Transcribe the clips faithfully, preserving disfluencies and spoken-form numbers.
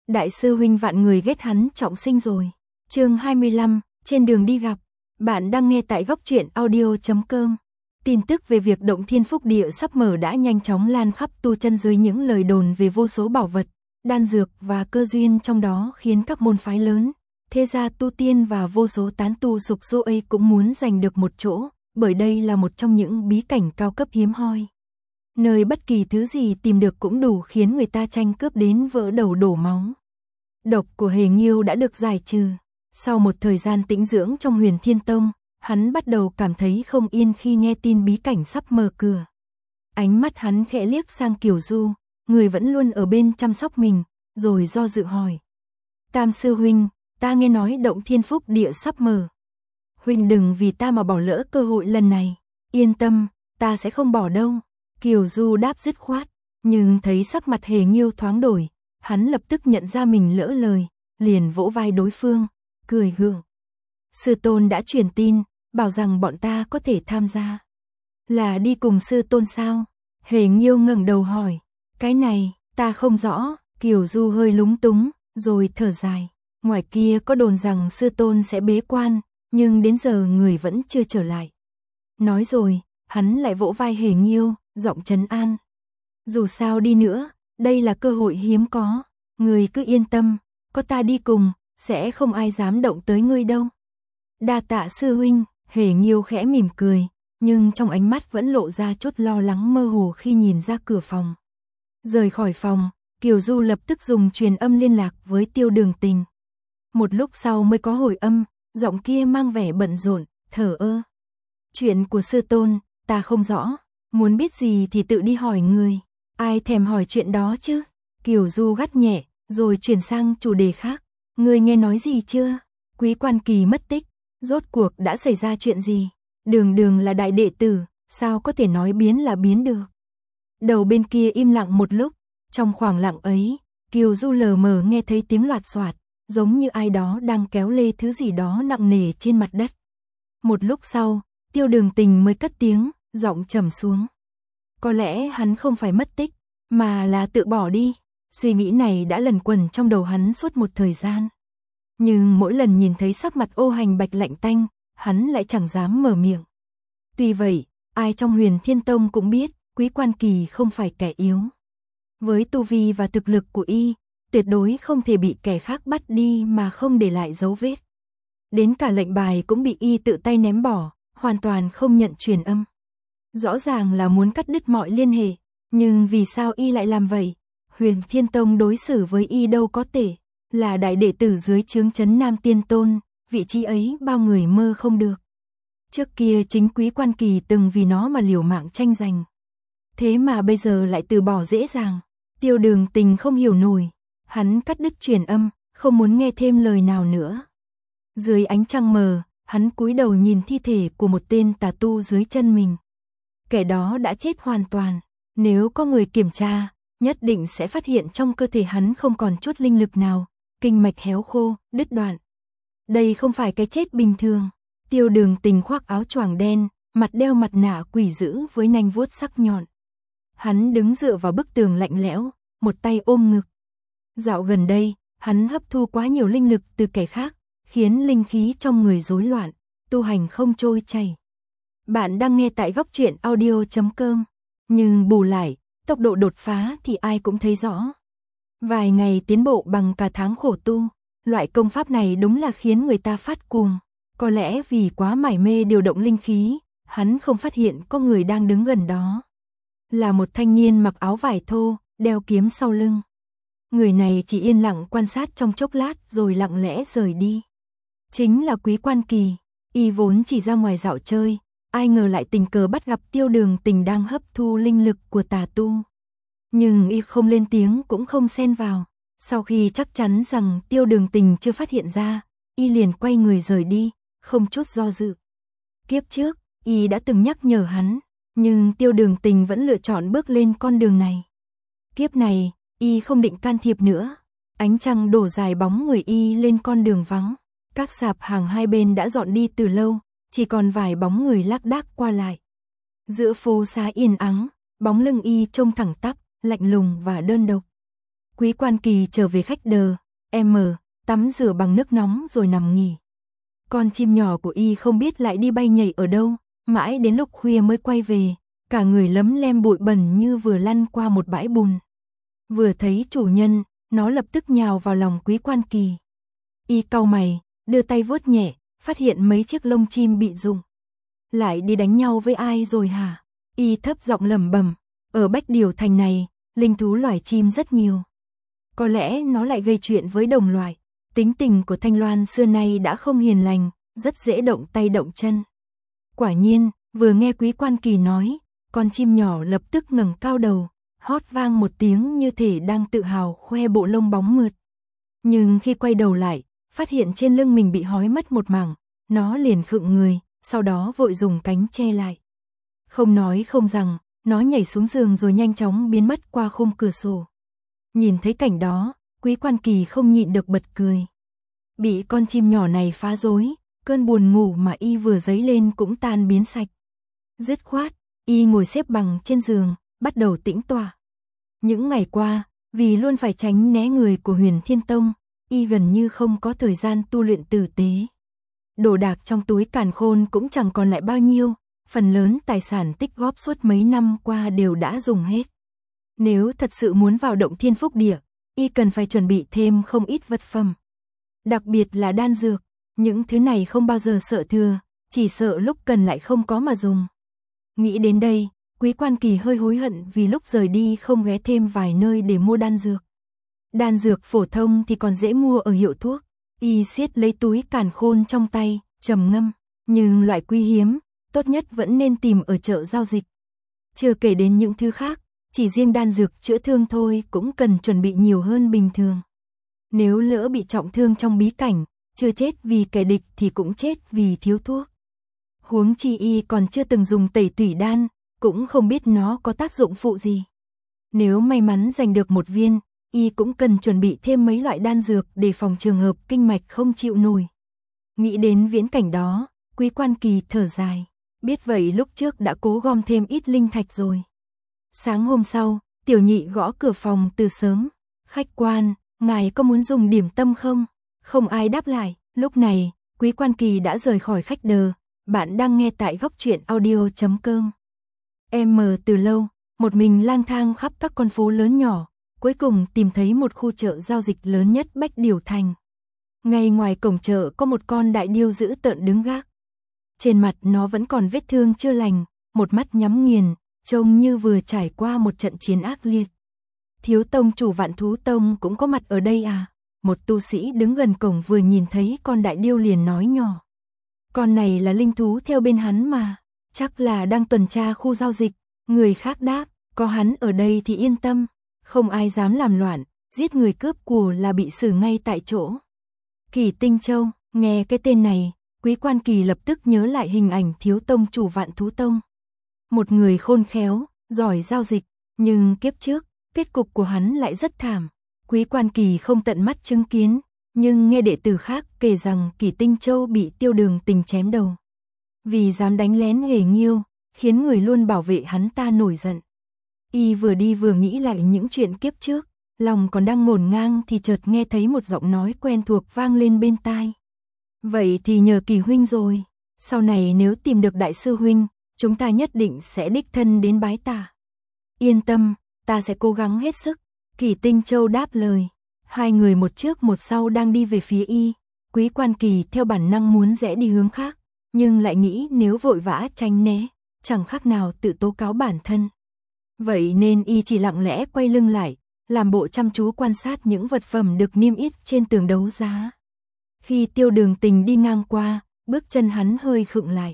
Đại sư huynh vạn người ghét hắn trọng sinh rồi. Chương hai mươi lăm, trên đường đi gặp. Bạn đang nghe tại góc truyện audio chấm com. Tin tức về việc Động Thiên Phúc Địa sắp mở đã nhanh chóng lan khắp tu chân giới, những lời đồn về vô số bảo vật, đan dược và cơ duyên trong đó khiến các môn phái lớn, thế gia tu tiên và vô số tán tu sục sôi ấy cũng muốn giành được một chỗ, bởi đây là một trong những bí cảnh cao cấp hiếm hoi. Nơi bất kỳ thứ gì tìm được cũng đủ khiến người ta tranh cướp đến vỡ đầu đổ máu. Độc của Hề Nghiêu đã được giải trừ. Sau một thời gian tĩnh dưỡng trong Huyền Thiên Tông, hắn bắt đầu cảm thấy không yên khi nghe tin bí cảnh sắp mở cửa. Ánh mắt hắn khẽ liếc sang Kiều Du, người vẫn luôn ở bên chăm sóc mình, rồi do dự hỏi. Tam sư huynh, ta nghe nói Động Thiên Phúc Địa sắp mở. Huynh đừng vì ta mà bỏ lỡ cơ hội lần này. Yên tâm, ta sẽ không bỏ đâu. Kiều Du đáp dứt khoát, nhưng thấy sắc mặt Hề Nghiêu thoáng đổi, hắn lập tức nhận ra mình lỡ lời, liền vỗ vai đối phương, cười gượng. Sư tôn đã truyền tin, bảo rằng bọn ta có thể tham gia. Là đi cùng sư tôn sao? Hề Nghiêu ngẩng đầu hỏi. Cái này, ta không rõ. Kiều Du hơi lúng túng, rồi thở dài. Ngoài kia có đồn rằng sư tôn sẽ bế quan, nhưng đến giờ người vẫn chưa trở lại. Nói rồi, hắn lại vỗ vai Hề Nghiêu, giọng trấn an. Dù sao đi nữa, đây là cơ hội hiếm có. Người cứ yên tâm, có ta đi cùng, sẽ không ai dám động tới ngươi đâu. Đa tạ sư huynh. Hề Nghiêu khẽ mỉm cười, nhưng trong ánh mắt vẫn lộ ra chút lo lắng mơ hồ khi nhìn ra cửa phòng. Rời khỏi phòng, Kiều Du lập tức dùng truyền âm liên lạc với Tiêu Đường Tình. Một lúc sau mới có hồi âm, giọng kia mang vẻ bận rộn, thở ơ. Chuyện của sư tôn, ta không rõ, muốn biết gì thì tự đi hỏi người. Ai thèm hỏi chuyện đó chứ? Kiều Du gắt nhẹ, rồi chuyển sang chủ đề khác. Ngươi nghe nói gì chưa? Quý Quan Kỳ mất tích, rốt cuộc đã xảy ra chuyện gì? Đường Đường là đại đệ tử, sao có thể nói biến là biến được? Đầu bên kia im lặng một lúc, trong khoảng lặng ấy, Kiều Du lờ mờ nghe thấy tiếng loạt xoạt, giống như ai đó đang kéo lê thứ gì đó nặng nề trên mặt đất. Một lúc sau, Tiêu Đường Tình mới cất tiếng, giọng trầm xuống. Có lẽ hắn không phải mất tích, mà là tự bỏ đi. Suy nghĩ này đã lẩn quẩn trong đầu hắn suốt một thời gian. Nhưng mỗi lần nhìn thấy sắc mặt Ô Hành Bạch lạnh tanh, hắn lại chẳng dám mở miệng. Tuy vậy, ai trong Huyền Thiên Tông cũng biết, Quý Quan Kỳ không phải kẻ yếu. Với tu vi và thực lực của y, tuyệt đối không thể bị kẻ khác bắt đi mà không để lại dấu vết. Đến cả lệnh bài cũng bị y tự tay ném bỏ, hoàn toàn không nhận truyền âm. Rõ ràng là muốn cắt đứt mọi liên hệ, nhưng vì sao y lại làm vậy? Huyền Thiên Tông đối xử với y đâu có thể, là đại đệ tử dưới trướng trấn Nam Tiên Tôn, vị trí ấy bao người mơ không được. Trước kia chính Quý Quan Kỳ từng vì nó mà liều mạng tranh giành. Thế mà bây giờ lại từ bỏ dễ dàng. Tiêu Đường Tình không hiểu nổi, hắn cắt đứt truyền âm, không muốn nghe thêm lời nào nữa. Dưới ánh trăng mờ, hắn cúi đầu nhìn thi thể của một tên tà tu dưới chân mình. Kẻ đó đã chết hoàn toàn, nếu có người kiểm tra, nhất định sẽ phát hiện trong cơ thể hắn không còn chút linh lực nào, kinh mạch héo khô, đứt đoạn. Đây không phải cái chết bình thường. Tiêu Đường Tình khoác áo choàng đen, mặt đeo mặt nạ quỷ dữ với nanh vuốt sắc nhọn. Hắn đứng dựa vào bức tường lạnh lẽo, một tay ôm ngực. Dạo gần đây, hắn hấp thu quá nhiều linh lực từ kẻ khác, khiến linh khí trong người rối loạn, tu hành không trôi chảy. Bạn đang nghe tại góc truyện audio chấm com, nhưng bù lại, tốc độ đột phá thì ai cũng thấy rõ. Vài ngày tiến bộ bằng cả tháng khổ tu, loại công pháp này đúng là khiến người ta phát cuồng. Có lẽ vì quá mải mê điều động linh khí, hắn không phát hiện có người đang đứng gần đó. Là một thanh niên mặc áo vải thô, đeo kiếm sau lưng. Người này chỉ yên lặng quan sát trong chốc lát rồi lặng lẽ rời đi. Chính là Quý Quan Kỳ, y vốn chỉ ra ngoài dạo chơi, ai ngờ lại tình cờ bắt gặp Tiêu Đường Tình đang hấp thu linh lực của tà tu. Nhưng y không lên tiếng cũng không xen vào. Sau khi chắc chắn rằng Tiêu Đường Tình chưa phát hiện ra, y liền quay người rời đi, không chút do dự. Kiếp trước, y đã từng nhắc nhở hắn, nhưng Tiêu Đường Tình vẫn lựa chọn bước lên con đường này. Kiếp này, y không định can thiệp nữa. Ánh trăng đổ dài bóng người y lên con đường vắng. Các sạp hàng hai bên đã dọn đi từ lâu, chỉ còn vài bóng người lác đác qua lại. Giữa phố xá yên ắng, bóng lưng y trông thẳng tắp, lạnh lùng và đơn độc. Quý Quan Kỳ trở về khách đờ, em mở, tắm rửa bằng nước nóng rồi nằm nghỉ. Con chim nhỏ của y không biết lại đi bay nhảy ở đâu, mãi đến lúc khuya mới quay về, cả người lấm lem bụi bẩn như vừa lăn qua một bãi bùn. Vừa thấy chủ nhân, nó lập tức nhào vào lòng Quý Quan Kỳ. Y cau mày, đưa tay vuốt nhẹ, phát hiện mấy chiếc lông chim bị rụng. Lại đi đánh nhau với ai rồi hả? Y thấp giọng lẩm bẩm, ở Bách Điều Thành này, linh thú loài chim rất nhiều. Có lẽ nó lại gây chuyện với đồng loại. Tính tình của Thanh Loan xưa nay đã không hiền lành, rất dễ động tay động chân. Quả nhiên, vừa nghe Quý Quan Kỳ nói, con chim nhỏ lập tức ngẩng cao đầu, hót vang một tiếng như thể đang tự hào khoe bộ lông bóng mượt. Nhưng khi quay đầu lại, phát hiện trên lưng mình bị hói mất một mảng, nó liền khựng người, sau đó vội dùng cánh che lại. Không nói không rằng, nó nhảy xuống giường rồi nhanh chóng biến mất qua khung cửa sổ. Nhìn thấy cảnh đó, Quý Quan Kỳ không nhịn được bật cười. Bị con chim nhỏ này phá rối, cơn buồn ngủ mà y vừa dấy lên cũng tan biến sạch. Dứt khoát, y ngồi xếp bằng trên giường, bắt đầu tĩnh tọa. Những ngày qua, vì luôn phải tránh né người của Huyền Thiên Tông, y gần như không có thời gian tu luyện tử tế. Đồ đạc trong túi càn khôn cũng chẳng còn lại bao nhiêu, phần lớn tài sản tích góp suốt mấy năm qua đều đã dùng hết. Nếu thật sự muốn vào Động Thiên Phúc Địa, y cần phải chuẩn bị thêm không ít vật phẩm. Đặc biệt là đan dược, những thứ này không bao giờ sợ thừa, chỉ sợ lúc cần lại không có mà dùng. Nghĩ đến đây, Quý Quan Kỳ hơi hối hận vì lúc rời đi không ghé thêm vài nơi để mua đan dược. Đan dược phổ thông thì còn dễ mua ở hiệu thuốc, y siết lấy túi càn khôn trong tay, trầm ngâm, nhưng loại quý hiếm, tốt nhất vẫn nên tìm ở chợ giao dịch. Chưa kể đến những thứ khác, chỉ riêng đan dược chữa thương thôi cũng cần chuẩn bị nhiều hơn bình thường. Nếu lỡ bị trọng thương trong bí cảnh, chưa chết vì kẻ địch thì cũng chết vì thiếu thuốc. Huống chi y còn chưa từng dùng tẩy tủy đan, cũng không biết nó có tác dụng phụ gì. Nếu may mắn giành được một viên, y cũng cần chuẩn bị thêm mấy loại đan dược để phòng trường hợp kinh mạch không chịu nổi. Nghĩ đến viễn cảnh đó, Quý Quan Kỳ thở dài, biết vậy lúc trước đã cố gom thêm ít linh thạch rồi. Sáng hôm sau, Tiểu Nhị gõ cửa phòng từ sớm. Khách quan, ngài có muốn dùng điểm tâm không? Không ai đáp lại. Lúc này, Quý Quan Kỳ đã rời khỏi khách đờ. Bạn đang nghe tại góc truyện audio chấm com. Em mờ từ lâu, một mình lang thang khắp các con phố lớn nhỏ, cuối cùng tìm thấy một khu chợ giao dịch lớn nhất Bách Điều Thành. Ngay ngoài cổng chợ có một con đại điêu dữ tợn đứng gác. Trên mặt nó vẫn còn vết thương chưa lành, một mắt nhắm nghiền, trông như vừa trải qua một trận chiến ác liệt. Thiếu tông chủ Vạn Thú Tông cũng có mặt ở đây à? Một tu sĩ đứng gần cổng vừa nhìn thấy con đại điêu liền nói nhỏ. Con này là linh thú theo bên hắn mà, chắc là đang tuần tra khu giao dịch. Người khác đáp, có hắn ở đây thì yên tâm, không ai dám làm loạn, giết người cướp của là bị xử ngay tại chỗ. Kỳ Tinh Châu, nghe cái tên này, Quý Quan Kỳ lập tức nhớ lại hình ảnh thiếu tông chủ Vạn Thú Tông. Một người khôn khéo, giỏi giao dịch, nhưng kiếp trước, kết cục của hắn lại rất thảm. Quý Quan Kỳ không tận mắt chứng kiến, nhưng nghe đệ tử khác kể rằng Kỳ Tinh Châu bị Tiêu Đường Tình chém đầu. Vì dám đánh lén Hề Nghiêu, khiến người luôn bảo vệ hắn ta nổi giận. Y vừa đi vừa nghĩ lại những chuyện kiếp trước, lòng còn đang ngổn ngang thì chợt nghe thấy một giọng nói quen thuộc vang lên bên tai. Vậy thì nhờ Kỳ huynh rồi, sau này nếu tìm được đại sư huynh, chúng ta nhất định sẽ đích thân đến bái tạ. Yên tâm, ta sẽ cố gắng hết sức. Kỳ Tinh Châu đáp lời. Hai người một trước một sau đang đi về phía y. Quý Quan Kỳ theo bản năng muốn rẽ đi hướng khác, nhưng lại nghĩ nếu vội vã tránh né, chẳng khác nào tự tố cáo bản thân. Vậy nên y chỉ lặng lẽ quay lưng lại, làm bộ chăm chú quan sát những vật phẩm được niêm yết trên tường đấu giá. Khi Tiêu Đường Tình đi ngang qua, bước chân hắn hơi khựng lại.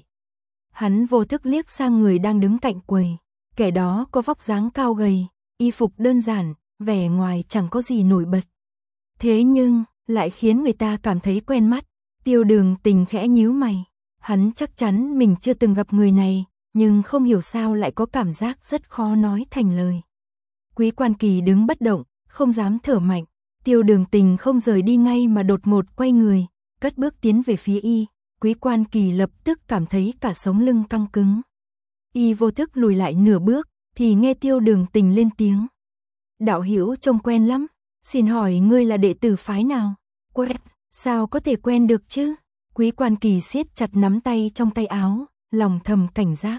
Hắn vô thức liếc sang người đang đứng cạnh quầy. Kẻ đó có vóc dáng cao gầy, y phục đơn giản, vẻ ngoài chẳng có gì nổi bật. Thế nhưng, lại khiến người ta cảm thấy quen mắt. Tiêu Đường Tình khẽ nhíu mày. Hắn chắc chắn mình chưa từng gặp người này, nhưng không hiểu sao lại có cảm giác rất khó nói thành lời. Quý Quan Kỳ đứng bất động, không dám thở mạnh. Tiêu Đường Tình không rời đi ngay mà đột ngột quay người, cất bước tiến về phía y. Quý Quan Kỳ lập tức cảm thấy cả sống lưng căng cứng. Y vô thức lùi lại nửa bước, thì nghe Tiêu Đường Tình lên tiếng. Đạo hữu trông quen lắm, Xin hỏi ngươi là đệ tử phái nào? Quen, sao có thể quen được chứ? Quý Quan Kỳ siết chặt nắm tay trong tay áo, lòng thầm cảnh giác.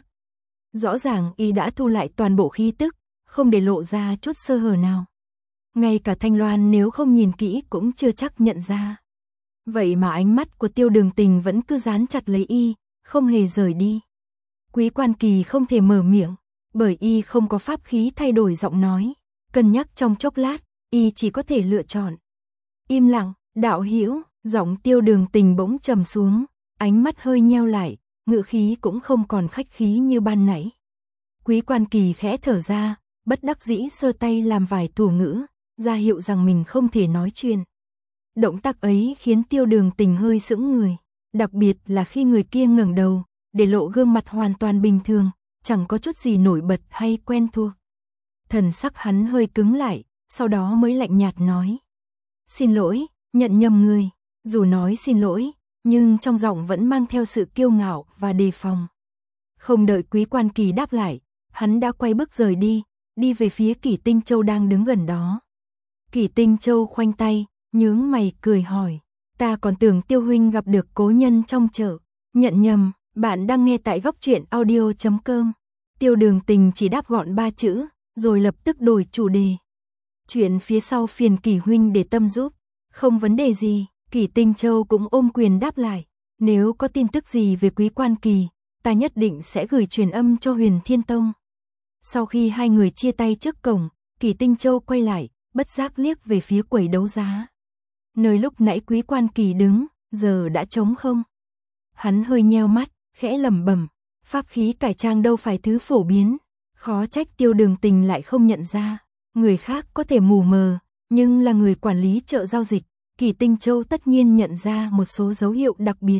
Rõ ràng y đã thu lại toàn bộ khí tức, không để lộ ra chút sơ hở nào. Ngay cả Thanh Loan nếu không nhìn kỹ cũng chưa chắc nhận ra. Vậy mà ánh mắt của Tiêu Đường Tình vẫn cứ dán chặt lấy y, không hề rời đi. Quý Quan Kỳ không thể mở miệng, bởi y không có pháp khí thay đổi giọng nói. Cân nhắc trong chốc lát, y chỉ có thể lựa chọn. Im lặng, đạo hữu, giọng Tiêu Đường Tình bỗng trầm xuống, ánh mắt hơi nheo lại, ngữ khí cũng không còn khách khí như ban nãy. Quý Quan Kỳ khẽ thở ra, bất đắc dĩ giơ tay làm vài thủ ngữ, ra hiệu rằng mình không thể nói chuyện. Động tác ấy khiến Tiêu Đường Tình hơi sững người, đặc biệt là khi người kia ngẩng đầu, để lộ gương mặt hoàn toàn bình thường, chẳng có chút gì nổi bật hay quen thuộc. Thần sắc hắn hơi cứng lại, sau đó mới lạnh nhạt nói: "Xin lỗi, nhận nhầm người." Dù nói xin lỗi, nhưng trong giọng vẫn mang theo sự kiêu ngạo và đề phòng. Không đợi Quý Quan Kỳ đáp lại, hắn đã quay bước rời đi, đi về phía Kỷ Tinh Châu đang đứng gần đó. Kỷ Tinh Châu khoanh tay, nhướng mày cười hỏi: "Ta còn tưởng Tiêu huynh gặp được cố nhân trong chợ." Nhận nhầm, bạn đang nghe tại góc truyện audio chấm com. Tiêu Đường Tình chỉ đáp gọn ba chữ, rồi lập tức đổi chủ đề. "Chuyện phía sau phiền Kỷ huynh để tâm giúp." "Không vấn đề gì." Kỷ Tinh Châu cũng ôm quyền đáp lại: "Nếu có tin tức gì về Quý Quan Kỳ, ta nhất định sẽ gửi truyền âm cho Huyền Thiên Tông." Sau khi hai người chia tay trước cổng, Kỷ Tinh Châu quay lại, bất giác liếc về phía quầy đấu giá. Nơi lúc nãy Quý Quan Kỳ đứng, giờ đã trống không. Hắn hơi nheo mắt, khẽ lẩm bẩm, pháp khí cải trang đâu phải thứ phổ biến, khó trách Tiêu Đường Tình lại không nhận ra. Người khác có thể mù mờ, nhưng là người quản lý chợ giao dịch, Kỷ Tinh Châu tất nhiên nhận ra một số dấu hiệu đặc biệt.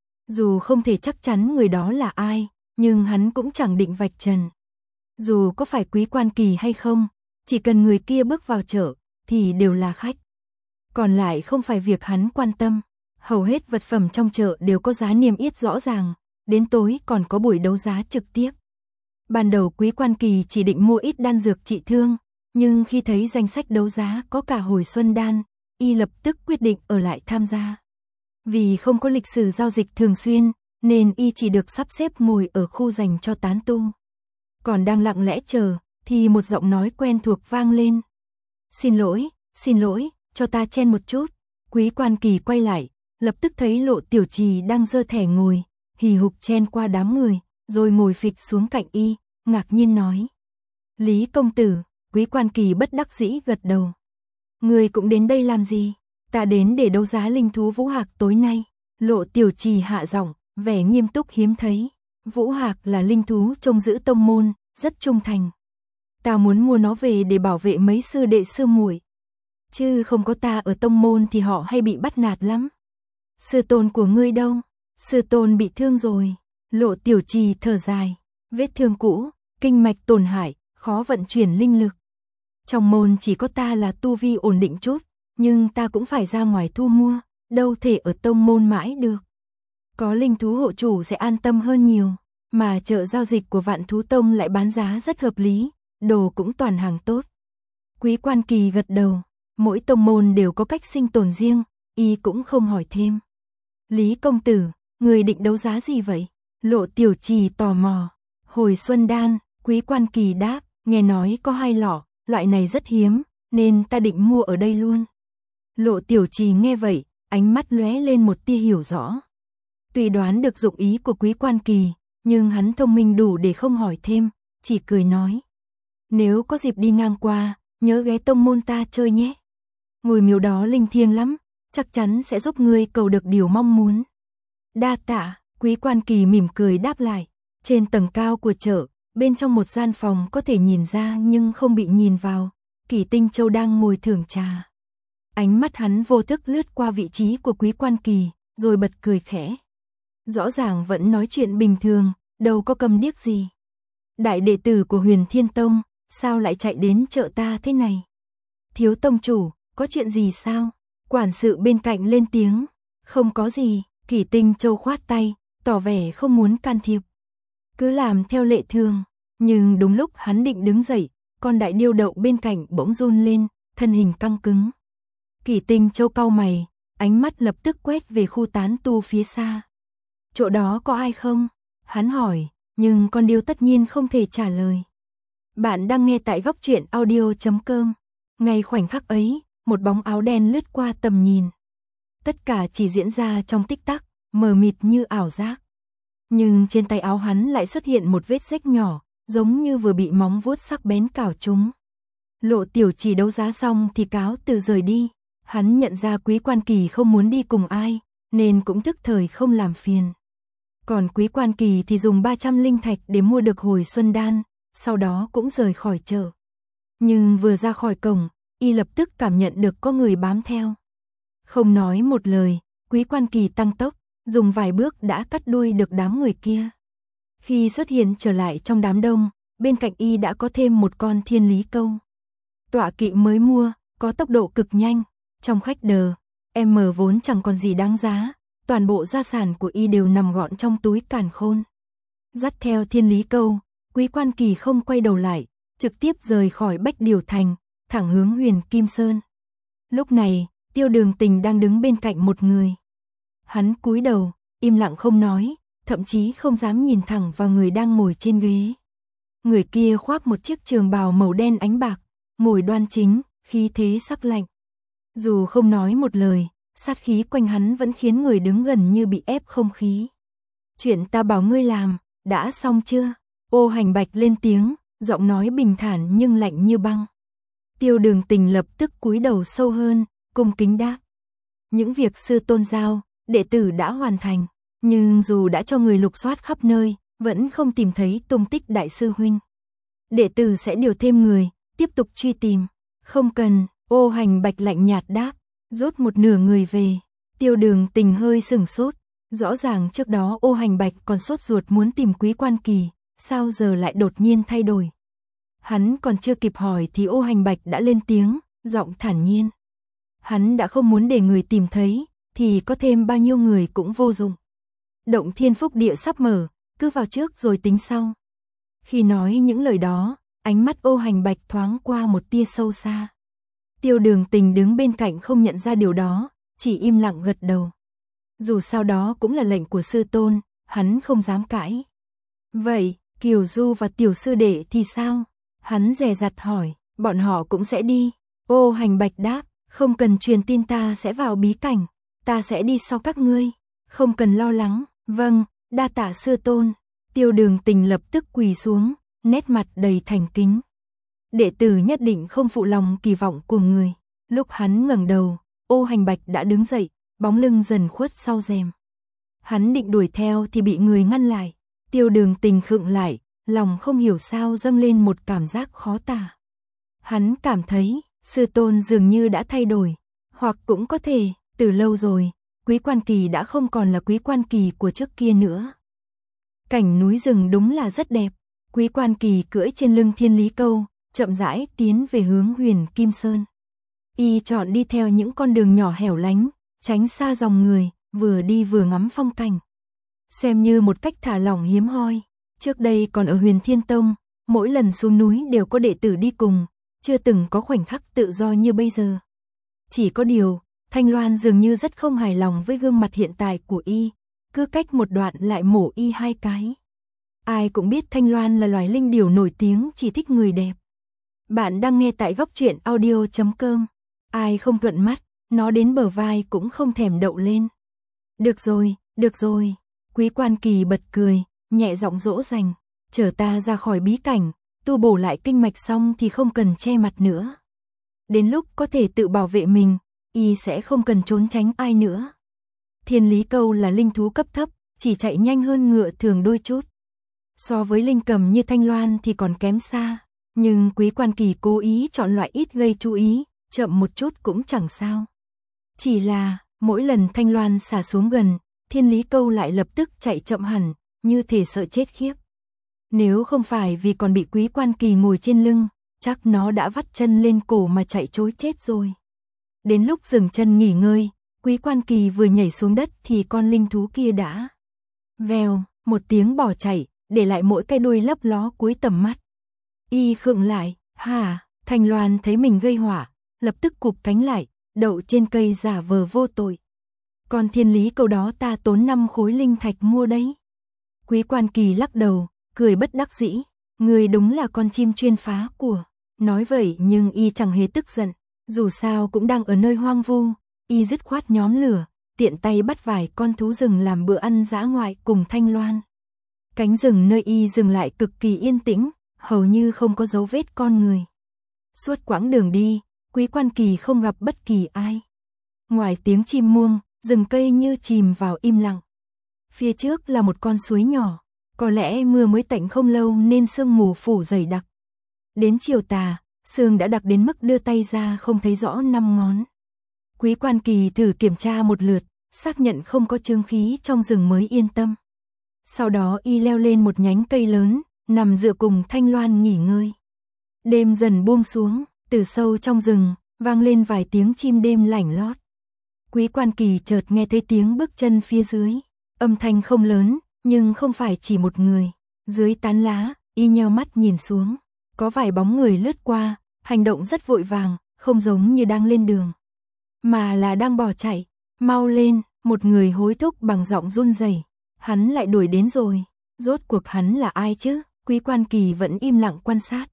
Dù không thể chắc chắn người đó là ai, nhưng hắn cũng chẳng định vạch trần. Dù có phải Quý Quan Kỳ hay không, chỉ cần người kia bước vào chợ, thì đều là khách. Còn lại không phải việc hắn quan tâm. Hầu hết vật phẩm trong chợ đều có giá niêm yết rõ ràng, đến tối còn có buổi đấu giá trực tiếp. Ban đầu Quý Quan Kỳ chỉ định mua ít đan dược trị thương, nhưng khi thấy danh sách đấu giá có cả hồi xuân đan, y lập tức quyết định ở lại tham gia. Vì không có lịch sử giao dịch thường xuyên, nên y chỉ được sắp xếp ngồi ở khu dành cho tán tu. Còn đang lặng lẽ chờ, thì một giọng nói quen thuộc vang lên. "Xin lỗi, xin lỗi, cho ta chen một chút." Quý Quan Kỳ quay lại, lập tức thấy Lộ Tiểu Trì đang giơ thẻ ngồi, hì hục chen qua đám người, rồi ngồi phịch xuống cạnh y, ngạc nhiên nói: "Lý công tử." Quý Quan Kỳ bất đắc dĩ gật đầu. "Người cũng đến đây làm gì?" "Ta đến để đấu giá linh thú Vũ Hạc tối nay." Lộ Tiểu Trì hạ giọng, vẻ nghiêm túc hiếm thấy. "Vũ Hạc là linh thú trông giữ tông môn, rất trung thành. Ta muốn mua nó về để bảo vệ mấy sư đệ sư muội. Chứ không có ta ở tông môn thì họ hay bị bắt nạt lắm." "Sư tôn của ngươi đâu?" "Sư tôn bị thương rồi." Lộ Tiểu Trì thở dài. "Vết thương cũ, kinh mạch tổn hại, khó vận chuyển linh lực. Trong môn chỉ có ta là tu vi ổn định chút, nhưng ta cũng phải ra ngoài thu mua, đâu thể ở tông môn mãi được. Có linh thú hộ chủ sẽ an tâm hơn nhiều, mà chợ giao dịch của Vạn Thú Tông lại bán giá rất hợp lý, đồ cũng toàn hàng tốt." Quý Quan Kỳ gật đầu, mỗi tông môn đều có cách sinh tồn riêng, y cũng không hỏi thêm. "Lý công tử, người định đấu giá gì vậy?" Lộ Tiểu Trì tò mò. "Hồi xuân đan." Quý Quan Kỳ đáp, "Nghe nói có hai lọ, loại này rất hiếm, nên ta định mua ở đây luôn." Lộ Tiểu Trì nghe vậy, ánh mắt lóe lên một tia hiểu rõ. Tuy đoán được dụng ý của Quý Quan Kỳ, nhưng hắn thông minh đủ để không hỏi thêm, chỉ cười nói: "Nếu có dịp đi ngang qua, nhớ ghé tông môn ta chơi nhé. Ngôi miếu đó linh thiêng lắm, chắc chắn sẽ giúp ngươi cầu được điều mong muốn." "Đa tạ." Quý Quan Kỳ mỉm cười đáp lại. Trên tầng cao của chợ, bên trong một gian phòng có thể nhìn ra nhưng không bị nhìn vào, Kỷ Tinh Châu đang ngồi thưởng trà. Ánh mắt hắn vô thức lướt qua vị trí của Quý Quan Kỳ, rồi bật cười khẽ. Rõ ràng vẫn nói chuyện bình thường, đâu có câm điếc gì. "Đại đệ tử của Huyền Thiên Tông, sao lại chạy đến chợ ta thế này?" "Thiếu tông chủ, có chuyện gì sao?" Quản sự bên cạnh lên tiếng. "Không có gì." Kỷ Tinh Châu khoát tay, tỏ vẻ không muốn can thiệp. "Cứ làm theo lệ thường." Nhưng đúng lúc hắn định đứng dậy, con đại điêu đậu bên cạnh bỗng run lên, thân hình căng cứng. Kỷ Tinh Châu cau mày, ánh mắt lập tức quét về khu tán tu phía xa. Chỗ đó có ai không? Hắn hỏi, nhưng con điêu tất nhiên không thể trả lời. Bạn đang nghe tại góc truyện audio chấm com. Ngay khoảnh khắc ấy, một bóng áo đen lướt qua tầm nhìn. Tất cả chỉ diễn ra trong tích tắc, mờ mịt như ảo giác. Nhưng trên tay áo hắn lại xuất hiện một vết rách nhỏ, giống như vừa bị móng vuốt sắc bén cào trúng. Lộ Tiểu Chỉ đấu giá xong thì cáo từ rời đi. Hắn nhận ra Quý Quan Kỳ không muốn đi cùng ai, nên cũng tức thời không làm phiền. Còn Quý Quan Kỳ thì dùng ba trăm linh thạch để mua được hồi xuân đan, sau đó cũng rời khỏi chợ. Nhưng vừa ra khỏi cổng, y lập tức cảm nhận được có người bám theo. Không nói một lời, Quý Quan Kỳ tăng tốc, dùng vài bước đã cắt đuôi được đám người kia. Khi xuất hiện trở lại trong đám đông, bên cạnh y đã có thêm một con Thiên Lý Câu. Tọa kỵ mới mua, có tốc độ cực nhanh. Trong khách đờ, em vốn chẳng còn gì đáng giá, toàn bộ gia sản của y đều nằm gọn trong túi càn khôn. Dắt theo Thiên Lý Câu, Quý Quan Kỳ không quay đầu lại, trực tiếp rời khỏi Bách Điều Thành, thẳng hướng Huyền Kim Sơn. Lúc này, Tiêu Đường Tình đang đứng bên cạnh một người. Hắn cúi đầu, im lặng không nói, thậm chí không dám nhìn thẳng vào người đang ngồi trên ghế. Người kia khoác một chiếc trường bào màu đen ánh bạc, ngồi đoan chính, khí thế sắc lạnh. Dù không nói một lời, sát khí quanh hắn vẫn khiến người đứng gần như bị ép không khí. Chuyện ta bảo ngươi làm, đã xong chưa? Ô Hành Bạch lên tiếng, giọng nói bình thản nhưng lạnh như băng. Tiêu Đường Tình lập tức cúi đầu sâu hơn, cung kính đáp. Những việc sư tôn giao, đệ tử đã hoàn thành, nhưng dù đã cho người lục soát khắp nơi, vẫn không tìm thấy tung tích đại sư huynh. Đệ tử sẽ điều thêm người, tiếp tục truy tìm. Không cần, Ô Hành Bạch lạnh nhạt đáp, rút một nửa người về. Tiêu Đường Tình hơi sửng sốt, rõ ràng trước đó Ô Hành Bạch còn sốt ruột muốn tìm Quý Quan Kỳ, sao giờ lại đột nhiên thay đổi. Hắn còn chưa kịp hỏi thì Ô Hành Bạch đã lên tiếng, giọng thản nhiên. Hắn đã không muốn để người tìm thấy, thì có thêm bao nhiêu người cũng vô dụng. Động Thiên Phúc Địa sắp mở, cứ vào trước rồi tính sau. Khi nói những lời đó, ánh mắt Ô Hành Bạch thoáng qua một tia sâu xa. Tiêu Đường Tình đứng bên cạnh không nhận ra điều đó, chỉ im lặng gật đầu. Dù sao đó cũng là lệnh của sư tôn, hắn không dám cãi. Vậy, Kiều Du và tiểu sư đệ thì sao? Hắn dè dặt hỏi, bọn họ cũng sẽ đi. Ô Hành Bạch đáp, không cần truyền tin, ta sẽ vào bí cảnh, ta sẽ đi sau các ngươi, không cần lo lắng. Vâng, đa tạ sư tôn. Tiêu Đường Tình lập tức quỳ xuống, nét mặt đầy thành kính. Đệ tử nhất định không phụ lòng kỳ vọng của người. Lúc hắn ngẩng đầu, Ô Hành Bạch đã đứng dậy, bóng lưng dần khuất sau rèm. Hắn định đuổi theo thì bị người ngăn lại. Tiêu Đường Tình khựng lại, lòng không hiểu sao dâng lên một cảm giác khó tả. Hắn cảm thấy, sư tôn dường như đã thay đổi, hoặc cũng có thể, từ lâu rồi, Quý Quan Kỳ đã không còn là Quý Quan Kỳ của trước kia nữa. Cảnh núi rừng đúng là rất đẹp. Quý Quan Kỳ cưỡi trên lưng Thiên Lý Câu, chậm rãi tiến về hướng Huyền Kim Sơn. Y chọn đi theo những con đường nhỏ hẻo lánh, tránh xa dòng người, vừa đi vừa ngắm phong cảnh. Xem như một cách thả lỏng hiếm hoi. Trước đây còn ở Huyền Thiên Tông, mỗi lần xuống núi đều có đệ tử đi cùng, chưa từng có khoảnh khắc tự do như bây giờ. Chỉ có điều, Thanh Loan dường như rất không hài lòng với gương mặt hiện tại của y, cứ cách một đoạn lại mổ y hai cái. Ai cũng biết Thanh Loan là loài linh điểu nổi tiếng chỉ thích người đẹp. Bạn đang nghe tại góc truyện audio chấm com. Ai không thuận mắt, nó đến bờ vai cũng không thèm đậu lên. Được rồi, được rồi. Quý Quan Kỳ bật cười, nhẹ giọng dỗ dành. Chở ta ra khỏi bí cảnh, tu bổ lại kinh mạch xong thì không cần che mặt nữa. Đến lúc có thể tự bảo vệ mình, y sẽ không cần trốn tránh ai nữa. Thiên Lý Câu là linh thú cấp thấp, chỉ chạy nhanh hơn ngựa thường đôi chút. So với linh cầm như Thanh Loan thì còn kém xa, nhưng Quý Quan Kỳ cố ý chọn loại ít gây chú ý, chậm một chút cũng chẳng sao. Chỉ là, mỗi lần Thanh Loan xả xuống gần, Thiên Lý Câu lại lập tức chạy chậm hẳn, như thể sợ chết khiếp. Nếu không phải vì còn bị Quý Quan Kỳ ngồi trên lưng, chắc nó đã vắt chân lên cổ mà chạy trối chết rồi. Đến lúc dừng chân nghỉ ngơi, Quý Quan Kỳ vừa nhảy xuống đất thì con linh thú kia đã vèo, một tiếng bỏ chạy, để lại mỗi cái đuôi lấp ló cuối tầm mắt. Y khựng lại, hả, Thanh Loan thấy mình gây họa, lập tức cụp cánh lại, đậu trên cây giả vờ vô tội. Còn thiên lý câu đó ta tốn năm khối linh thạch mua đấy. Quý Quan Kỳ lắc đầu, cười bất đắc dĩ, người đúng là con chim chuyên phá của. Nói vậy nhưng y chẳng hề tức giận, dù sao cũng đang ở nơi hoang vu, y dứt khoát nhóm lửa, tiện tay bắt vài con thú rừng làm bữa ăn dã ngoại cùng Thanh Loan. Cánh rừng nơi y dừng lại cực kỳ yên tĩnh, hầu như không có dấu vết con người. Suốt quãng đường đi, Quý Quan Kỳ không gặp bất kỳ ai. Ngoài tiếng chim muông, rừng cây như chìm vào im lặng. Phía trước là một con suối nhỏ, có lẽ mưa mới tạnh không lâu nên sương mù phủ dày đặc. Đến chiều tà, sương đã đặc đến mức đưa tay ra không thấy rõ năm ngón. Quý Quan Kỳ thử kiểm tra một lượt, xác nhận không có chướng khí trong rừng mới yên tâm. Sau đó y leo lên một nhánh cây lớn, nằm dựa cùng Thanh Loan nghỉ ngơi. Đêm dần buông xuống, từ sâu trong rừng, vang lên vài tiếng chim đêm lảnh lót. Quý Quan Kỳ chợt nghe thấy tiếng bước chân phía dưới, âm thanh không lớn, nhưng không phải chỉ một người. Dưới tán lá, y nheo mắt nhìn xuống, có vài bóng người lướt qua, hành động rất vội vàng, không giống như đang lên đường, mà là đang bỏ chạy. Mau lên, một người hối thúc bằng giọng run rẩy. Hắn lại đuổi đến rồi, rốt cuộc hắn là ai chứ? Quý Quan Kỳ vẫn im lặng quan sát.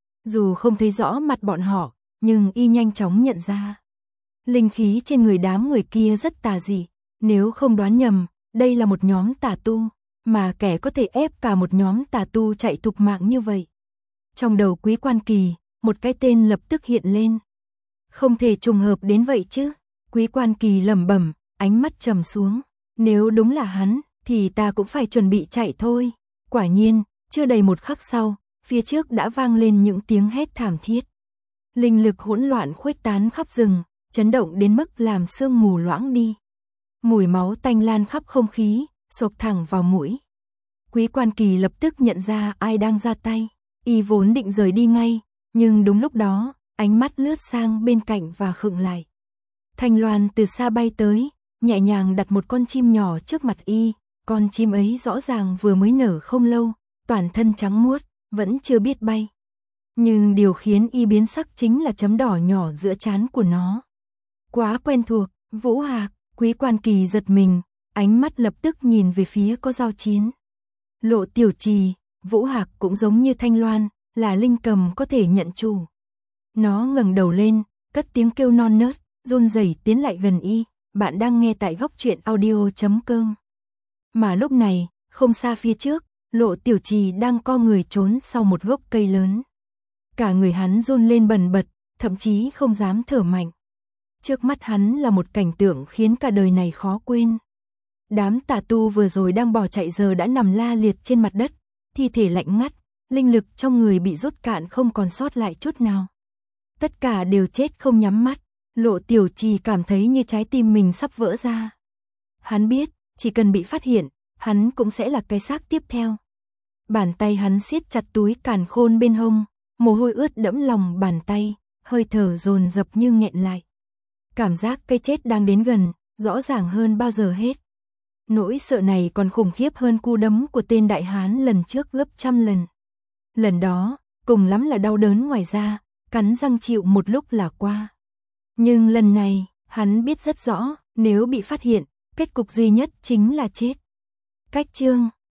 Dù không thấy rõ mặt bọn họ, nhưng y nhanh chóng nhận ra. Linh khí trên người đám người kia rất tà dị, nếu không đoán nhầm, đây là một nhóm tà tu, mà kẻ có thể ép cả một nhóm tà tu chạy thục mạng như vậy. Trong đầu Quý Quan Kỳ, một cái tên lập tức hiện lên. Không thể trùng hợp đến vậy chứ? Quý Quan Kỳ lẩm bẩm, ánh mắt trầm xuống. Nếu đúng là hắn, thì ta cũng phải chuẩn bị chạy thôi. Quả nhiên, chưa đầy một khắc sau, phía trước đã vang lên những tiếng hét thảm thiết. Linh lực hỗn loạn khuếch tán khắp rừng, chấn động đến mức làm sương mù loãng đi. Mùi máu tanh lan khắp không khí, xộc thẳng vào mũi. Quý Quan Kỳ lập tức nhận ra ai đang ra tay. Y vốn định rời đi ngay, nhưng đúng lúc đó, ánh mắt lướt sang bên cạnh và khựng lại. Thanh Loan từ xa bay tới, nhẹ nhàng đặt một con chim nhỏ trước mặt y. Con chim ấy rõ ràng vừa mới nở không lâu, toàn thân trắng muốt, vẫn chưa biết bay. Nhưng điều khiến y biến sắc chính là chấm đỏ nhỏ giữa trán của nó. Quá quen thuộc, Vũ Hạc. Quý Quan Kỳ giật mình, ánh mắt lập tức nhìn về phía có giao chiến. Lộ Tiểu Trì, Vũ Hạc cũng giống như Thanh Loan, là linh cầm có thể nhận chủ. Nó ngẩng đầu lên, cất tiếng kêu non nớt, run rẩy tiến lại gần y. Bạn đang nghe tại góc truyện audio chấm com. Mà lúc này, không xa phía trước, Lộ Tiểu Trì đang co người trốn sau một gốc cây lớn. Cả người hắn run lên bần bật, thậm chí không dám thở mạnh. Trước mắt hắn là một cảnh tượng khiến cả đời này khó quên. Đám tà tu vừa rồi đang bỏ chạy giờ đã nằm la liệt trên mặt đất, thi thể lạnh ngắt, linh lực trong người bị rút cạn không còn sót lại chút nào. Tất cả đều chết không nhắm mắt, Lộ Tiểu Trì cảm thấy như trái tim mình sắp vỡ ra. Hắn biết, chỉ cần bị phát hiện, hắn cũng sẽ là cái xác tiếp theo. Bàn tay hắn siết chặt túi càn khôn bên hông, mồ hôi ướt đẫm lòng bàn tay, hơi thở dồn dập như nghẹn lại. Cảm giác cái chết đang đến gần, rõ ràng hơn bao giờ hết. Nỗi sợ này còn khủng khiếp hơn cú đấm của tên đại hán lần trước gấp trăm lần. Lần đó, cùng lắm là đau đớn ngoài da, cắn răng chịu một lúc là qua. Nhưng lần này, hắn biết rất rõ, nếu bị phát hiện, kết cục duy nhất chính là chết. Cách chương